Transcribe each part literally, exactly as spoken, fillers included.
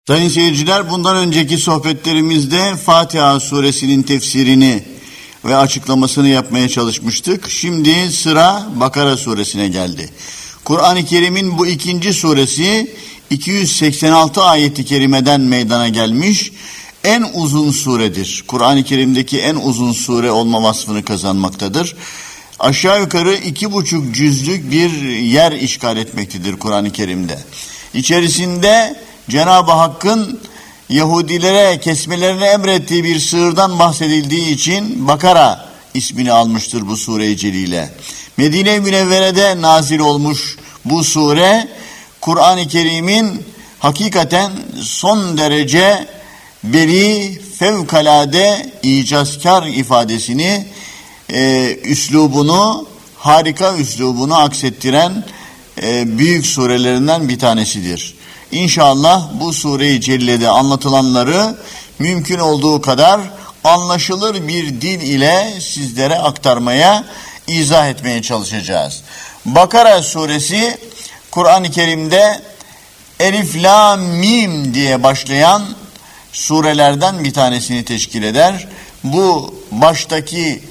Sayın seyirciler, bundan önceki sohbetlerimizde Fatiha suresinin tefsirini ve açıklamasını yapmaya çalışmıştık. Şimdi sıra Bakara suresine geldi. Kur'an-ı Kerim'in bu ikinci suresi iki yüz seksen altı ayeti kerimeden meydana gelmiş en uzun suredir. Kur'an-ı Kerim'deki en uzun sure olma vasfını kazanmaktadır. Aşağı yukarı iki buçuk cüzlük bir yer işgal etmektedir Kur'an-ı Kerim'de. İçerisinde Cenab-ı Hakk'ın Yahudilere kesmelerini emrettiği bir sığırdan bahsedildiği için Bakara ismini almıştır bu sure-i celile. Medine-i Münevvere'de nazil olmuş bu sure, Kur'an-ı Kerim'in hakikaten son derece beli, fevkalade icazkar ifadesini, e, üslubunu, harika üslubunu aksettiren e, büyük surelerinden bir tanesidir. İnşallah bu sure-i celilede anlatılanları mümkün olduğu kadar anlaşılır bir dil ile sizlere aktarmaya, izah etmeye çalışacağız. Bakara suresi Kur'an-ı Kerim'de Elif, La, Mim diye başlayan surelerden bir tanesini teşkil eder. Bu baştaki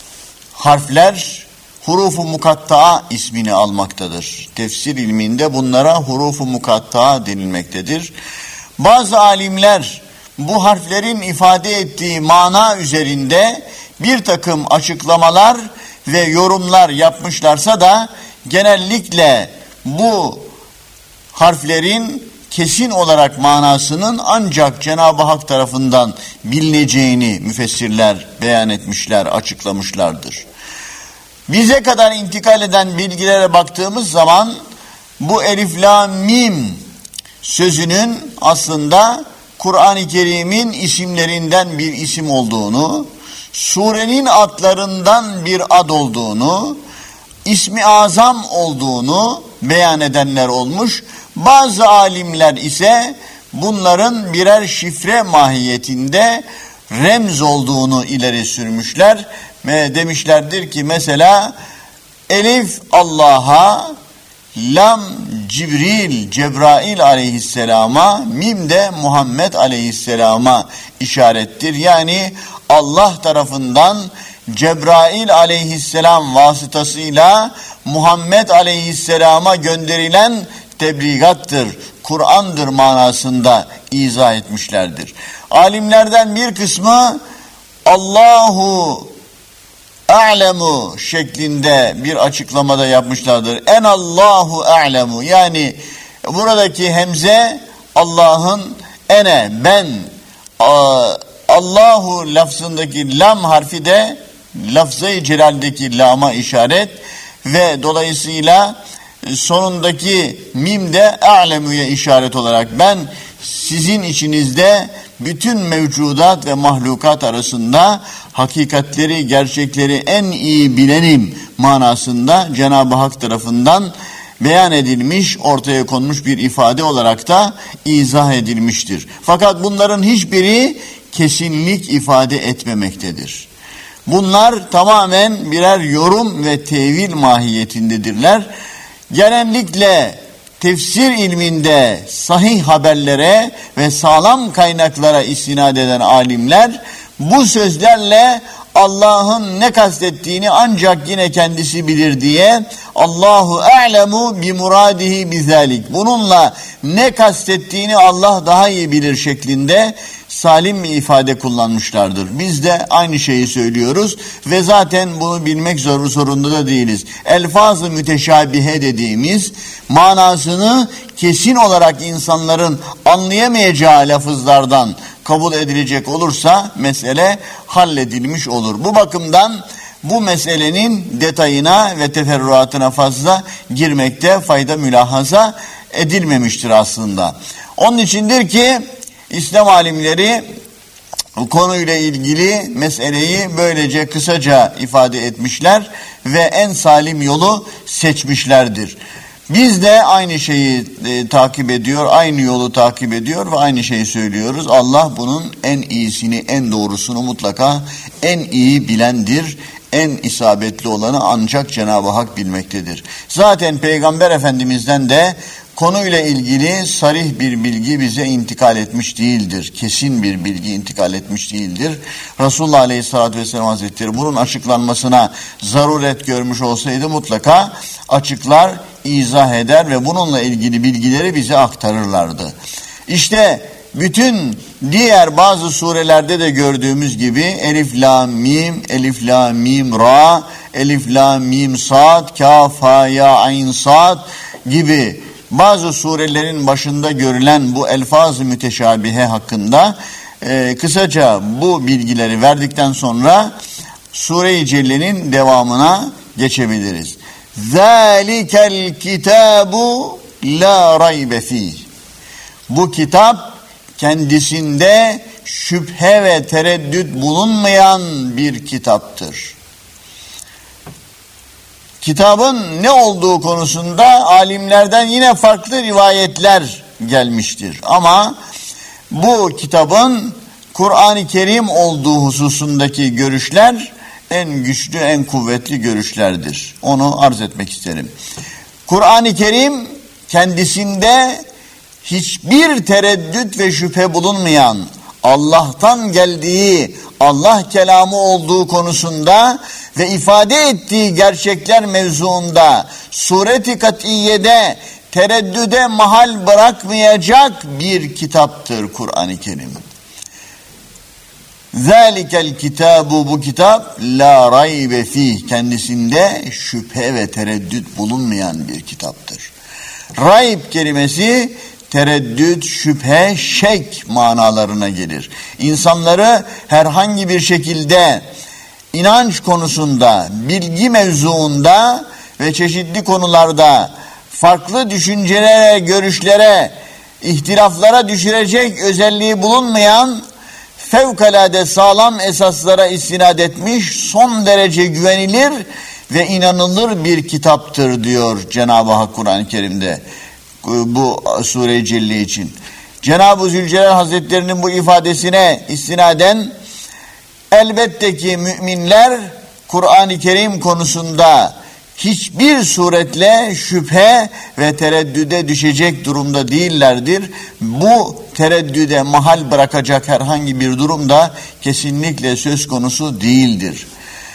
harfler huruf-u mukatta'a ismini almaktadır. Tefsir ilminde bunlara huruf-u mukatta'a denilmektedir. Bazı alimler bu harflerin ifade ettiği mana üzerinde bir takım açıklamalar ve yorumlar yapmışlarsa da genellikle bu harflerin kesin olarak manasının ancak Cenab-ı Hak tarafından bilineceğini müfessirler beyan etmişler, açıklamışlardır. Bize kadar intikal eden bilgilere baktığımız zaman bu Elif, La, Mim sözünün aslında Kur'an-ı Kerim'in isimlerinden bir isim olduğunu, surenin adlarından bir ad olduğunu, ismi azam olduğunu beyan edenler olmuş. Bazı alimler ise bunların birer şifre mahiyetinde remz olduğunu ileri sürmüşler ve demişlerdir ki mesela Elif Allah'a, Lam Cibril, Cebrail aleyhisselama, Mim de Muhammed aleyhisselama işarettir. Yani Allah tarafından Cebrail aleyhisselam vasıtasıyla Muhammed aleyhisselama gönderilen tebligattır, Kur'an'dır manasında izah etmişlerdir. Alimlerden bir kısmı Allahu a'lemu şeklinde bir açıklamada yapmışlardır. En Allahu a'lemu, yani buradaki hemze Allah'ın ene, ben, Allahu lafzındaki lam harfi de lafz-ı celaldeki lama işaret ve dolayısıyla sonundaki mim de a'lemu'ya işaret olarak ben sizin içinizde bütün mevcudat ve mahlukat arasında hakikatleri, gerçekleri en iyi bilenim manasında Cenab-ı Hak tarafından beyan edilmiş, ortaya konmuş bir ifade olarak da izah edilmiştir. Fakat bunların hiçbiri kesinlik ifade etmemektedir. Bunlar tamamen birer yorum ve tevil mahiyetindedirler. Genellikle tefsir ilminde sahih haberlere ve sağlam kaynaklara istinad eden alimler bu sözlerle Allah'ın ne kastettiğini ancak yine kendisi bilir diye Allahu a'lemu bi muradihi bizalik, bununla ne kastettiğini Allah daha iyi bilir şeklinde salim bir ifade kullanmışlardır. Biz de aynı şeyi söylüyoruz ve zaten bunu bilmek zor, zorunda da değiliz. Elfaz-ı müteşabihe dediğimiz manasını kesin olarak insanların anlayamayacağı lafızlardan kabul edilecek olursa mesele halledilmiş olur. Bu bakımdan bu meselenin detayına ve teferruatına fazla girmekte fayda mülahaza edilmemiştir aslında. Onun içindir ki İslam alimleri konuyla ilgili meseleyi böylece kısaca ifade etmişler ve en salim yolu seçmişlerdir. Biz de aynı şeyi e, takip ediyor, aynı yolu takip ediyor ve aynı şeyi söylüyoruz. Allah bunun en iyisini, en doğrusunu mutlaka en iyi bilendir. En isabetli olanı ancak Cenab-ı Hak bilmektedir. Zaten Peygamber Efendimiz'den de konuyla ilgili sarih bir bilgi bize intikal etmiş değildir. Kesin bir bilgi intikal etmiş değildir. Resulullah Aleyhisselatü Vesselam Hazretleri bunun açıklanmasına zaruret görmüş olsaydı mutlaka açıklar, izah eder ve bununla ilgili bilgileri bize aktarırlardı. İşte bütün diğer bazı surelerde de gördüğümüz gibi Elif, Lam, Mim, Elif, Lam, Mim, Ra, Elif, Lam, Mim, Sad, Kaf, Ha, Ya, Ayn, Sad gibi bazı surelerin başında görülen bu elfaz-ı müteşabihe hakkında e, kısaca bu bilgileri verdikten sonra Sure-i Celle'nin devamına geçebiliriz. Zalikel kitabu la raybe fih. Bu kitap kendisinde şüphe ve tereddüt bulunmayan bir kitaptır. Kitabın ne olduğu konusunda alimlerden yine farklı rivayetler gelmiştir. Ama bu kitabın Kur'an-ı Kerim olduğu hususundaki görüşler en güçlü, en kuvvetli görüşlerdir. Onu arz etmek isterim. Kur'an-ı Kerim kendisinde hiçbir tereddüt ve şüphe bulunmayan, Allah'tan geldiği, Allah kelamı olduğu konusunda ve ifade ettiği gerçekler mevzuunda suret-i kat'iyede tereddüde mahal bırakmayacak bir kitaptır Kur'an-ı Kerim. Zalikel kitabu, bu kitap la raybe fih, kendisinde şüphe ve tereddüt bulunmayan bir kitaptır. Rayb kelimesi tereddüt, şüphe, şek manalarına gelir. İnsanları herhangi bir şekilde inanç konusunda, bilgi mevzuunda ve çeşitli konularda farklı düşüncelere, görüşlere, ihtilaflara düşürecek özelliği bulunmayan, fevkalade sağlam esaslara istinad etmiş, son derece güvenilir ve inanılır bir kitaptır diyor Cenab-ı Hak Kur'an-ı Kerim'de bu Sure-i Celle için. Cenab-ı Zülcelal Hazretlerinin bu ifadesine istinaden elbette ki müminler Kur'an-ı Kerim konusunda hiçbir suretle şüphe ve tereddüde düşecek durumda değillerdir. Bu tereddüde mahal bırakacak herhangi bir durumda kesinlikle söz konusu değildir.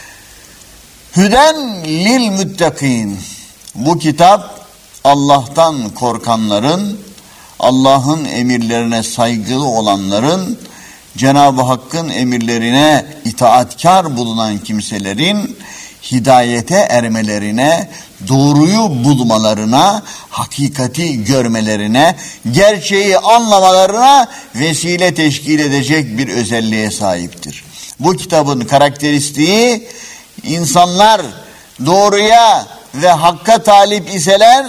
Hüden lil müttakîn. Bu kitap Allah'tan korkanların, Allah'ın emirlerine saygılı olanların, Cenab-ı Hakk'ın emirlerine itaatkar bulunan kimselerin hidayete ermelerine, doğruyu bulmalarına, hakikati görmelerine, gerçeği anlamalarına vesile teşkil edecek bir özelliğe sahiptir. Bu kitabın karakteristiği, insanlar doğruya ve hakka talip iseler,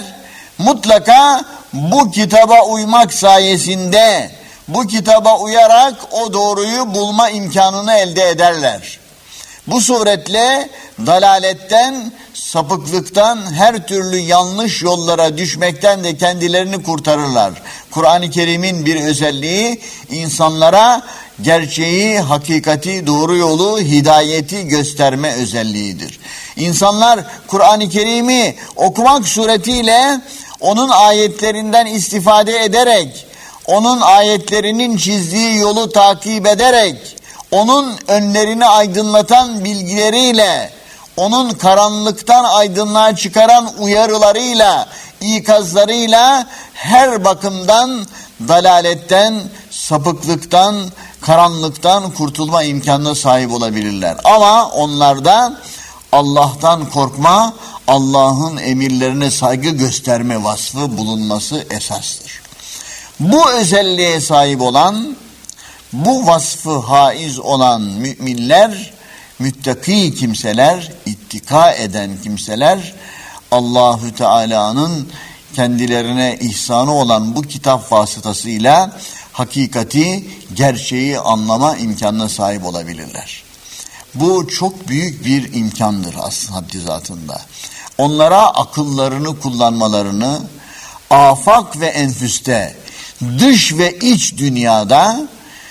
mutlaka bu kitaba uymak sayesinde, bu kitaba uyarak o doğruyu bulma imkanını elde ederler. Bu suretle dalaletten, sapıklıktan, her türlü yanlış yollara düşmekten de kendilerini kurtarırlar. Kur'an-ı Kerim'in bir özelliği insanlara gerçeği, hakikati, doğru yolu, hidayeti gösterme özelliğidir. İnsanlar Kur'an-ı Kerim'i okumak suretiyle onun ayetlerinden istifade ederek, onun ayetlerinin çizdiği yolu takip ederek, onun önlerini aydınlatan bilgileriyle, onun karanlıktan aydınlığa çıkaran uyarılarıyla, ikazlarıyla her bakımdan dalaletten, sapıklıktan, karanlıktan kurtulma imkanına sahip olabilirler. Ama onlarda Allah'tan korkma, Allah'ın emirlerine saygı gösterme vasfı bulunması esastır. Bu özelliğe sahip olan, bu vasfı haiz olan müminler, müttaki kimseler, ittika eden kimseler, Allahü Teala'nın kendilerine ihsanı olan bu kitap vasıtasıyla hakikati, gerçeği anlama imkanına sahip olabilirler. Bu çok büyük bir imkandır aslında haddi zatında. Onlara akıllarını kullanmalarını, afak ve enfüste, dış ve iç dünyada,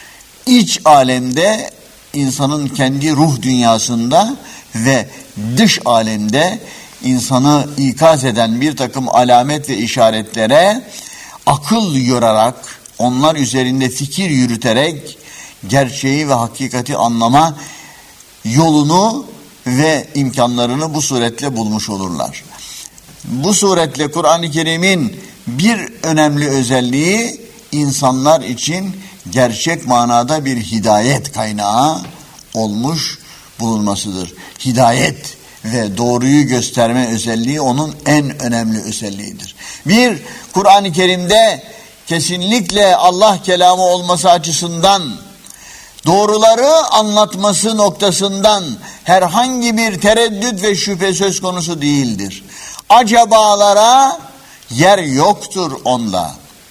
iç alemde, insanın kendi ruh dünyasında ve dış alemde insanı ikaz eden bir takım alamet ve işaretlere akıl yorarak, onlar üzerinde fikir yürüterek gerçeği ve hakikati anlama yolunu ve imkanlarını bu suretle bulmuş olurlar. Bu suretle Kur'an-ı Kerim'in bir önemli özelliği insanlar için gerçek manada bir hidayet kaynağı olmuş bulunmasıdır. Hidayet ve doğruyu gösterme özelliği onun en önemli özelliğidir. Bir, Kur'an-ı Kerim'de kesinlikle Allah kelamı olması açısından, doğruları anlatması noktasından herhangi bir tereddüt ve şüphe söz konusu değildir. Acabalara yer yoktur onda.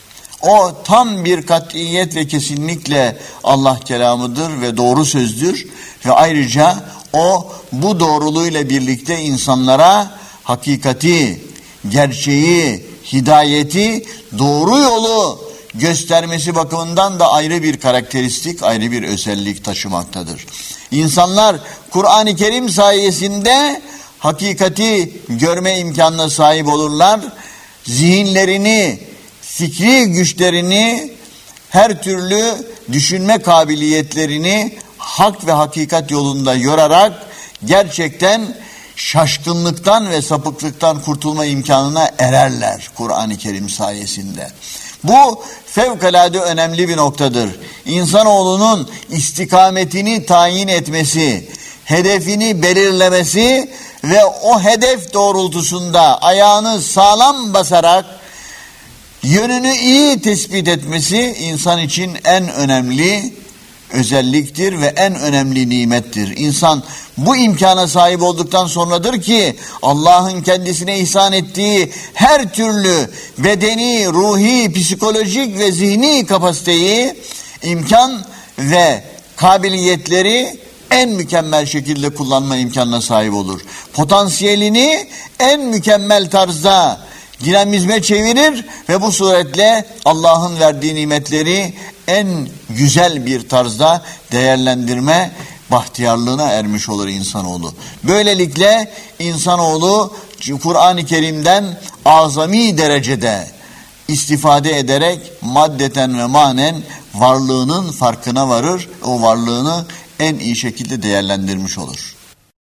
O tam bir kat'iyet ve kesinlikle Allah kelamıdır ve doğru sözdür ve ayrıca o bu doğruluğuyla birlikte insanlara hakikati, gerçeği, hidayeti, doğru yolu göstermesi bakımından da ayrı bir karakteristik, ayrı bir özellik taşımaktadır. İnsanlar Kur'an-ı Kerim sayesinde hakikati görme imkanına sahip olurlar. Zihinlerini, fikri güçlerini, her türlü düşünme kabiliyetlerini hak ve hakikat yolunda yorarak gerçekten şaşkınlıktan ve sapıklıktan kurtulma imkanına ererler Kur'an-ı Kerim sayesinde. Bu fevkalade önemli bir noktadır. İnsanoğlunun istikametini tayin etmesi, hedefini belirlemesi ve o hedef doğrultusunda ayağını sağlam basarak yönünü iyi tespit etmesi insan için en önemli özelliktir ve en önemli nimettir. İnsan bu imkana sahip olduktan sonradır ki Allah'ın kendisine ihsan ettiği her türlü bedeni, ruhi, psikolojik ve zihni kapasiteyi, imkan ve kabiliyetleri en mükemmel şekilde kullanma imkanına sahip olur. Potansiyelini en mükemmel tarzda dinamizme çevirir ve bu suretle Allah'ın verdiği nimetleri en güzel bir tarzda değerlendirme bahtiyarlığına ermiş olur insanoğlu. Böylelikle insanoğlu Kur'an-ı Kerim'den azami derecede istifade ederek maddeten ve manen varlığının farkına varır. O varlığını en iyi şekilde değerlendirmiş olur.